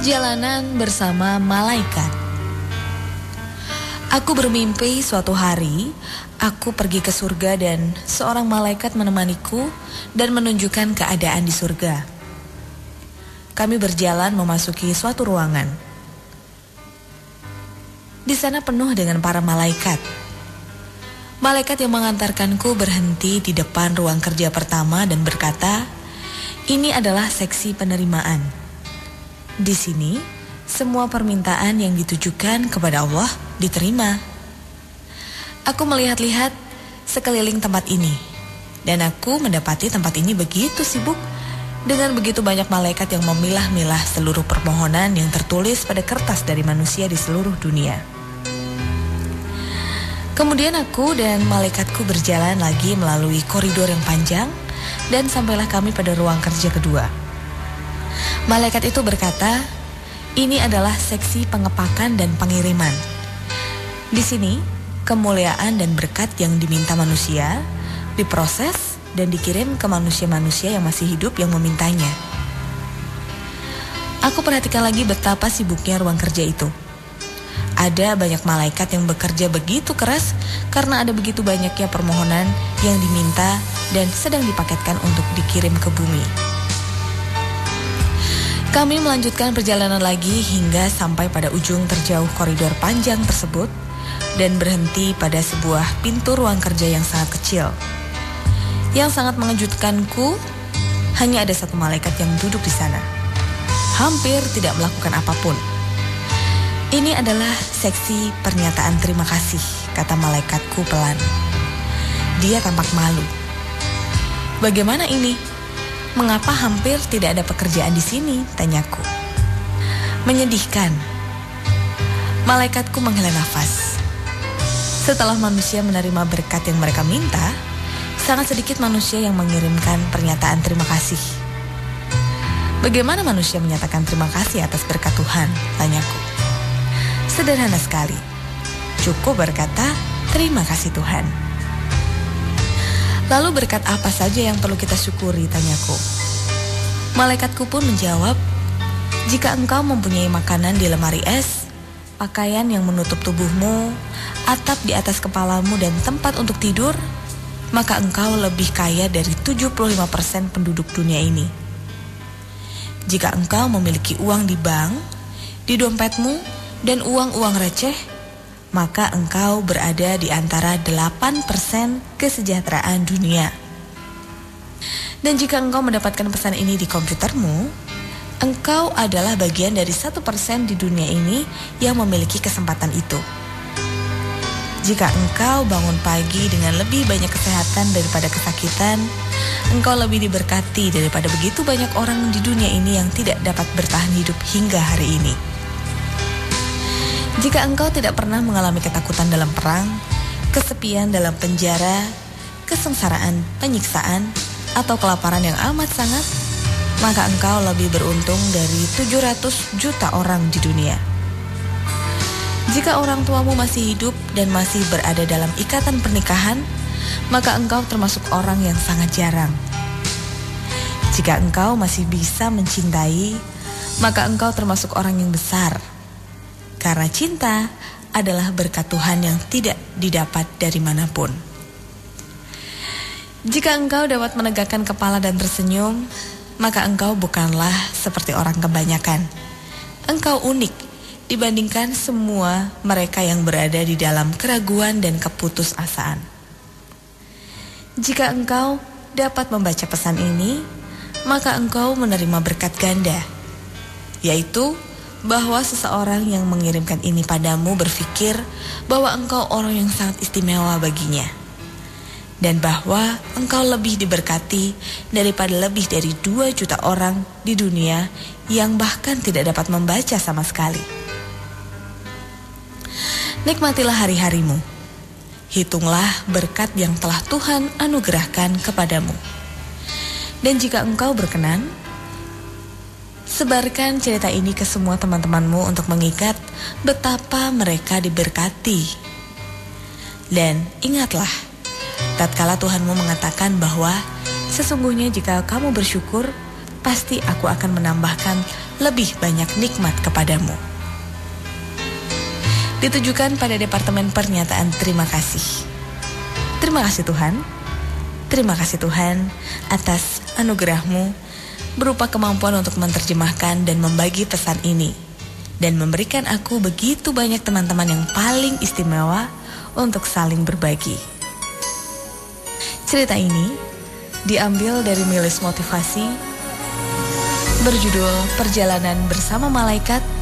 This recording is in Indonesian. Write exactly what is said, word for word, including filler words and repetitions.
Perjalanan bersama malaikat. Aku bermimpi suatu hari aku pergi ke surga dan seorang malaikat menemaniku dan menunjukkan keadaan di surga. Kami berjalan memasuki suatu ruangan. Di sana penuh dengan para malaikat. Malaikat yang mengantarkanku berhenti di depan ruang kerja pertama dan berkata, "Ini adalah seksi penerimaan. Di sini, semua permintaan yang ditujukan kepada Allah diterima." Aku melihat-lihat sekeliling tempat ini, dan aku mendapati tempat ini begitu sibuk dengan begitu banyak malaikat yang memilah-milah seluruh permohonan yang tertulis pada kertas dari manusia di seluruh dunia. Kemudian aku dan malaikatku berjalan lagi melalui koridor yang panjang dan sampailah kami pada ruang kerja kedua. Malaikat itu berkata, "Ini adalah seksi pengepakan dan pengiriman. Di sini, kemuliaan dan berkat yang diminta manusia diproses dan dikirim ke manusia-manusia yang masih hidup yang memintanya." Aku perhatikan lagi betapa sibuknya ruang kerja itu. Ada banyak malaikat yang bekerja begitu keras karena ada begitu banyaknya permohonan yang diminta dan sedang dipaketkan untuk dikirim ke bumi. Kami melanjutkan perjalanan lagi hingga sampai pada ujung terjauh koridor panjang tersebut dan berhenti pada sebuah pintu ruang kerja yang sangat kecil. Yang sangat mengejutkanku, hanya ada satu malaikat yang duduk di sana. Hampir tidak melakukan apapun. "Ini adalah seksi pernyataan terima kasih," kata malaikatku pelan. Dia tampak malu. "Bagaimana ini? Mengapa hampir tidak ada pekerjaan di sini?" tanyaku. "Menyedihkan." Malaikatku menghela nafas. Setelah manusia menerima berkat yang mereka minta, sangat sedikit manusia yang mengirimkan pernyataan terima kasih. "Bagaimana manusia menyatakan terima kasih atas berkat Tuhan?" tanyaku. "Sederhana sekali. Cukup berkata, 'Terima kasih Tuhan.'" "Lalu berkat apa saja yang perlu kita syukuri?" tanyaku. Malaikatku pun menjawab, "Jika engkau mempunyai makanan di lemari es, pakaian yang menutup tubuhmu, atap di atas kepalamu dan tempat untuk tidur, maka engkau lebih kaya dari tujuh puluh lima persen penduduk dunia ini. Jika engkau memiliki uang di bank, di dompetmu, dan uang-uang receh, maka engkau berada di antara delapan persen kesejahteraan dunia. Dan jika engkau mendapatkan pesan ini di komputermu, engkau adalah bagian dari satu persen di dunia ini yang memiliki kesempatan itu. Jika engkau bangun pagi dengan lebih banyak kesehatan daripada kesakitan, engkau lebih diberkati daripada begitu banyak orang di dunia ini yang tidak dapat bertahan hidup hingga hari ini. Jika engkau tidak pernah mengalami ketakutan dalam perang, kesepian dalam penjara, kesengsaraan, penyiksaan, atau kelaparan yang amat sangat, maka engkau lebih beruntung dari tujuh ratus juta orang di dunia. Jika orang tuamu masih hidup dan masih berada dalam ikatan pernikahan, maka engkau termasuk orang yang sangat jarang. Jika engkau masih bisa mencintai, maka engkau termasuk orang yang besar. Karena cinta adalah berkat Tuhan yang tidak didapat dari manapun. Jika engkau dapat menegakkan kepala dan tersenyum, maka engkau bukanlah seperti orang kebanyakan. Engkau unik dibandingkan semua mereka yang berada di dalam keraguan dan keputusasaan. Jika engkau dapat membaca pesan ini, maka engkau menerima berkat ganda, yaitu bahwa seseorang yang mengirimkan ini padamu berpikir bahwa engkau orang yang sangat istimewa baginya, dan bahwa engkau lebih diberkati daripada lebih dari dua juta orang di dunia yang bahkan tidak dapat membaca sama sekali. Nikmatilah hari-harimu. Hitunglah berkat yang telah Tuhan anugerahkan kepadamu. Dan jika engkau berkenan, sebarkan cerita ini ke semua teman-temanmu untuk mengikat betapa mereka diberkati. Dan ingatlah, tatkala Tuhanmu mengatakan bahwa sesungguhnya jika kamu bersyukur, pasti aku akan menambahkan lebih banyak nikmat kepadamu. Ditujukan pada Departemen Pernyataan Terima Kasih. Terima kasih Tuhan. Terima kasih Tuhan atas anugerah-Mu berupa kemampuan untuk menerjemahkan dan membagi pesan ini, dan memberikan aku begitu banyak teman-teman yang paling istimewa untuk saling berbagi. Cerita ini diambil dari milis motivasi berjudul Perjalanan Bersama Malaikat